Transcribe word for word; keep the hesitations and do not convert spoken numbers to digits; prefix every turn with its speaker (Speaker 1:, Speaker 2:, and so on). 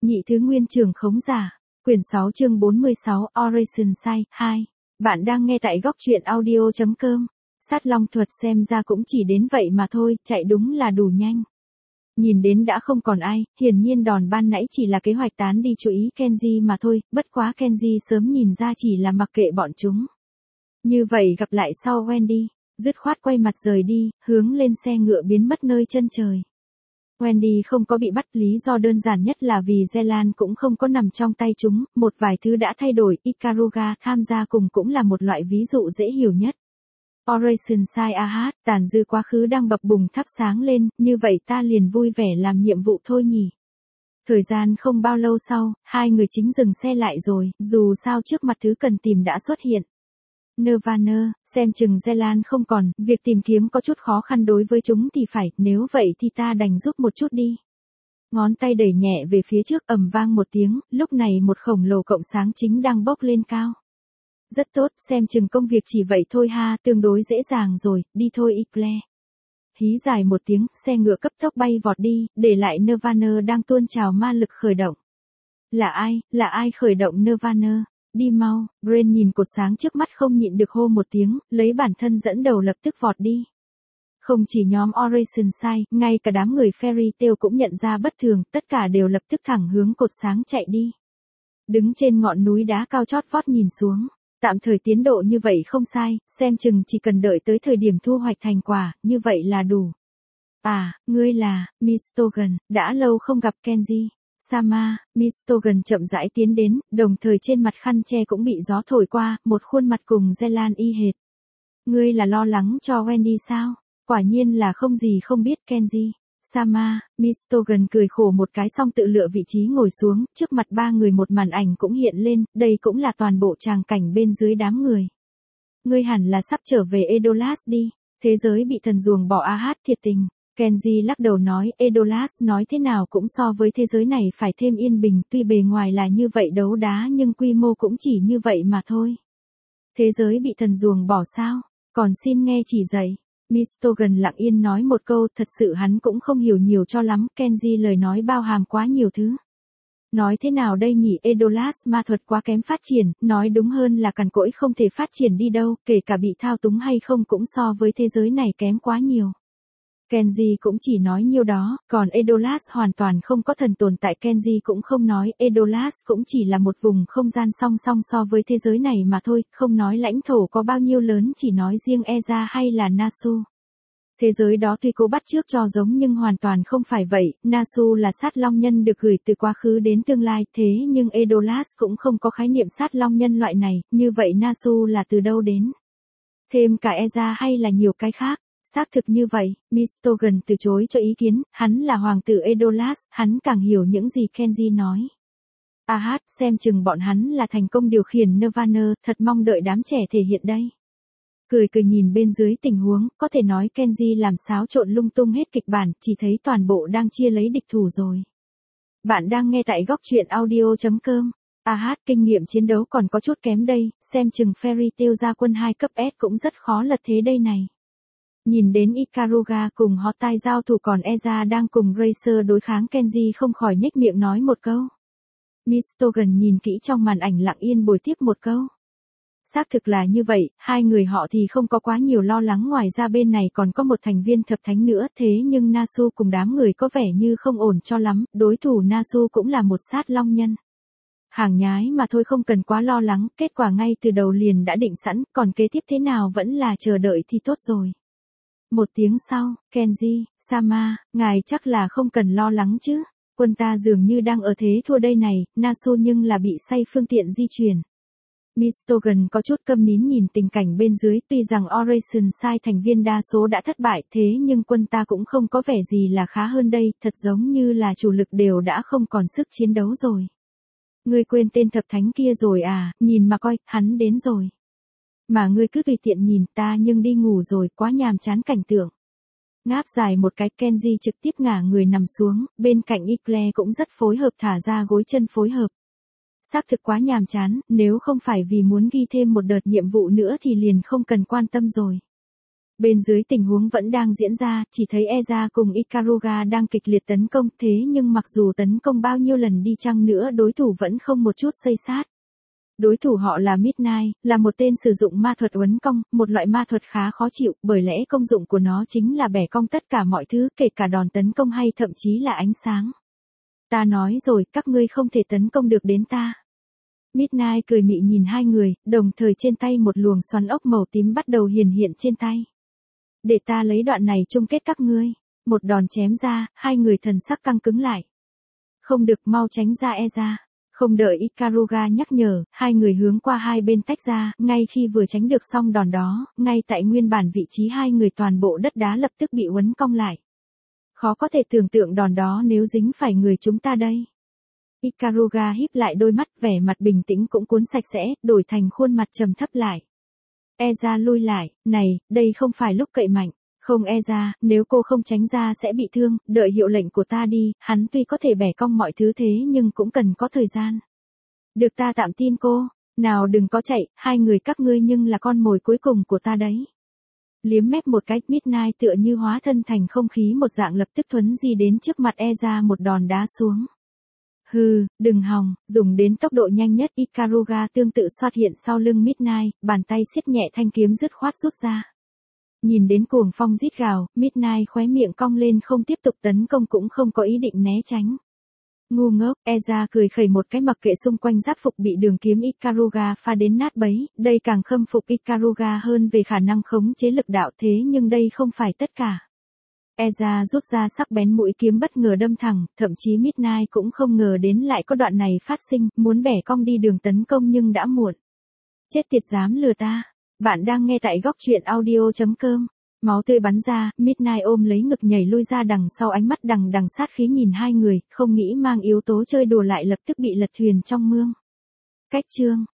Speaker 1: Nhị thứ nguyên trưởng khống giả. Quyển sáu chương bốn mươi sáu Operation Sai hai. Bạn đang nghe tại góc truyện audio chấm com. Sát long thuật xem ra cũng chỉ đến vậy mà thôi, chạy đúng là đủ nhanh. Nhìn đến đã không còn ai, hiển nhiên đòn ban nãy chỉ là kế hoạch tán đi chú ý Kenji mà thôi, bất quá Kenji sớm nhìn ra chỉ là mặc kệ bọn chúng. Như vậy gặp lại sau Wendy, dứt khoát quay mặt rời đi, hướng lên xe ngựa biến mất nơi chân trời. Wendy không có bị bắt, lý do đơn giản nhất là vì Zelan cũng không có nằm trong tay chúng, một vài thứ đã thay đổi, Ikaruga tham gia cùng cũng là một loại ví dụ dễ hiểu nhất. Operation Sai ah, tàn dư quá khứ đang bập bùng thắp sáng lên, như vậy ta liền vui vẻ làm nhiệm vụ thôi nhỉ. Thời gian không bao lâu sau, hai người chính dừng xe lại rồi, dù sao trước mặt thứ cần tìm đã xuất hiện. Nirvana, xem chừng Zelan không còn, việc tìm kiếm có chút khó khăn đối với chúng thì phải, nếu vậy thì ta đành giúp một chút đi. Ngón tay đẩy nhẹ về phía trước, ầm vang một tiếng, lúc này một khổng lồ cộng sáng chính đang bốc lên cao. Rất tốt, xem chừng công việc chỉ vậy thôi ha, tương đối dễ dàng rồi, đi thôi Iclair. Hí dài một tiếng, xe ngựa cấp tốc bay vọt đi, để lại Nirvana đang tuôn trào ma lực khởi động. Là ai, là ai khởi động Nirvana? Đi mau, Brain nhìn cột sáng trước mắt không nhịn được hô một tiếng, lấy bản thân dẫn đầu lập tức vọt đi. Không chỉ nhóm Operation Sai, ngay cả đám người Fairy Tail cũng nhận ra bất thường, tất cả đều lập tức thẳng hướng cột sáng chạy đi. Đứng trên ngọn núi đá cao chót vót nhìn xuống, tạm thời tiến độ như vậy không sai, xem chừng chỉ cần đợi tới thời điểm thu hoạch thành quả, như vậy là đủ. À, ngươi là, Mistogan, đã lâu không gặp Kenji. Sama, Mistogan chậm rãi tiến đến, đồng thời trên mặt khăn che cũng bị gió thổi qua, một khuôn mặt cùng Zelan y hệt. Ngươi là lo lắng cho Wendy sao? Quả nhiên là không gì không biết Kenji. Sama, Mistogan cười khổ một cái xong tự lựa vị trí ngồi xuống, trước mặt ba người một màn ảnh cũng hiện lên, đây cũng là toàn bộ tràng cảnh bên dưới đám người. Ngươi hẳn là sắp trở về Edolas đi, thế giới bị thần ruồng bỏ a hát thiệt tình. Kenji lắc đầu nói, Edolas nói thế nào cũng so với thế giới này phải thêm yên bình, tuy bề ngoài là như vậy đấu đá nhưng quy mô cũng chỉ như vậy mà thôi. Thế giới bị thần ruồng bỏ sao? Còn xin nghe chỉ dạy. Mistogan lặng yên nói một câu, thật sự hắn cũng không hiểu nhiều cho lắm, Kenji lời nói bao hàm quá nhiều thứ. Nói thế nào đây nhỉ, Edolas ma thuật quá kém phát triển, nói đúng hơn là cằn cỗi không thể phát triển đi đâu, kể cả bị thao túng hay không cũng so với thế giới này kém quá nhiều. Kenji cũng chỉ nói nhiêu đó, còn Edolas hoàn toàn không có thần tồn tại, Kenji cũng không nói, Edolas cũng chỉ là một vùng không gian song song so với thế giới này mà thôi, không nói lãnh thổ có bao nhiêu lớn, chỉ nói riêng Eza hay là Nasu. Thế giới đó tuy cố bắt chước cho giống nhưng hoàn toàn không phải vậy, Nasu là sát long nhân được gửi từ quá khứ đến tương lai, thế nhưng Edolas cũng không có khái niệm sát long nhân loại này, như vậy Nasu là từ đâu đến? Thêm cả Eza hay là nhiều cái khác? Xác thực như vậy, Mistogan từ chối cho ý kiến, hắn là hoàng tử Edolas, hắn càng hiểu những gì Kenji nói. a hát, xem chừng bọn hắn là thành công điều khiển Nirvana, thật mong đợi đám trẻ thể hiện đây. Cười cười nhìn bên dưới tình huống, có thể nói Kenji làm xáo trộn lung tung hết kịch bản, chỉ thấy toàn bộ đang chia lấy địch thủ rồi. Bạn đang nghe tại góc truyện audio chấm com. a hát, kinh nghiệm chiến đấu còn có chút kém đây, xem chừng Fairy Tail ra quân hai cấp S cũng rất khó lật thế đây này. Nhìn đến Ikaruga cùng Hottai giao thủ còn Eza đang cùng Racer đối kháng, Kenji không khỏi nhếch miệng nói một câu. Mistogan nhìn kỹ trong màn ảnh lặng yên bồi tiếp một câu. Xác thực là như vậy, hai người họ thì không có quá nhiều lo lắng, ngoài ra bên này còn có một thành viên thập thánh nữa, thế nhưng Nasu cùng đám người có vẻ như không ổn cho lắm, đối thủ Nasu cũng là một sát long nhân. Hàng nhái mà thôi, không cần quá lo lắng, kết quả ngay từ đầu liền đã định sẵn, còn kế tiếp thế nào vẫn là chờ đợi thì tốt rồi. Một tiếng sau, Kenji, Sama, ngài chắc là không cần lo lắng chứ, quân ta dường như đang ở thế thua đây này, Nasu nhưng là bị say phương tiện di chuyển. Mistogan có chút câm nín nhìn tình cảnh bên dưới, tuy rằng Operation Sai thành viên đa số đã thất bại, thế nhưng quân ta cũng không có vẻ gì là khá hơn đây, thật giống như là chủ lực đều đã không còn sức chiến đấu rồi. Ngươi quên tên thập thánh kia rồi à, nhìn mà coi, hắn đến rồi. Mà ngươi cứ tùy tiện nhìn, ta nhưng đi ngủ rồi, quá nhàm chán cảnh tượng. Ngáp dài một cái, Kenji trực tiếp ngả người nằm xuống, bên cạnh Iclair cũng rất phối hợp thả ra gối chân phối hợp. Xác thực quá nhàm chán, nếu không phải vì muốn ghi thêm một đợt nhiệm vụ nữa thì liền không cần quan tâm rồi. Bên dưới tình huống vẫn đang diễn ra, chỉ thấy Eza cùng Ikaruga đang kịch liệt tấn công, thế nhưng mặc dù tấn công bao nhiêu lần đi chăng nữa đối thủ vẫn không một chút xây sát. Đối thủ họ là Midnight, là một tên sử dụng ma thuật uốn cong, một loại ma thuật khá khó chịu, bởi lẽ công dụng của nó chính là bẻ cong tất cả mọi thứ, kể cả đòn tấn công hay thậm chí là ánh sáng. Ta nói rồi, các ngươi không thể tấn công được đến ta. Midnight cười mị nhìn hai người, đồng thời trên tay một luồng xoắn ốc màu tím bắt đầu hiển hiện trên tay. Để ta lấy đoạn này chung kết các ngươi. Một đòn chém ra, hai người thần sắc căng cứng lại. Không được, mau tránh ra Eza. Không đợi Ikaruga nhắc nhở, hai người hướng qua hai bên tách ra, ngay khi vừa tránh được xong đòn đó, ngay tại nguyên bản vị trí hai người toàn bộ đất đá lập tức bị uốn cong lại. Khó có thể tưởng tượng đòn đó nếu dính phải người chúng ta đây. Ikaruga híp lại đôi mắt, vẻ mặt bình tĩnh cũng cuốn sạch sẽ, đổi thành khuôn mặt trầm thấp lại. Eza lui lại, này, đây không phải lúc cậy mạnh. Không Eza, nếu cô không tránh ra sẽ bị thương, đợi hiệu lệnh của ta đi, hắn tuy có thể bẻ cong mọi thứ thế nhưng cũng cần có thời gian. Được, ta tạm tin cô, nào đừng có chạy, hai người các ngươi nhưng là con mồi cuối cùng của ta đấy. Liếm mép một cái, Midnight tựa như hóa thân thành không khí một dạng lập tức thuấn di đến trước mặt Eza một đòn đá xuống. Hừ, đừng hòng, dùng đến tốc độ nhanh nhất, Ikaruga tương tự xuất hiện sau lưng Midnight, bàn tay siết nhẹ thanh kiếm dứt khoát rút ra. Nhìn đến cuồng phong rít gào, Midnight khóe miệng cong lên, không tiếp tục tấn công cũng không có ý định né tránh. Ngu ngốc, Eza cười khẩy một cái, mặc kệ xung quanh giáp phục bị đường kiếm Ikaruga pha đến nát bấy, đây càng khâm phục Ikaruga hơn về khả năng khống chế lực đạo, thế nhưng đây không phải tất cả. Eza rút ra sắc bén mũi kiếm bất ngờ đâm thẳng, thậm chí Midnight cũng không ngờ đến lại có đoạn này phát sinh, muốn bẻ cong đi đường tấn công nhưng đã muộn. Chết tiệt, dám lừa ta. Bạn đang nghe tại góc truyện audio chấm com. Máu tươi bắn ra, Midnight ôm lấy ngực nhảy lui ra đằng sau, ánh mắt đằng đằng sát khí nhìn hai người, không nghĩ mang yếu tố chơi đùa lại lập tức bị lật thuyền trong mương. Cách chương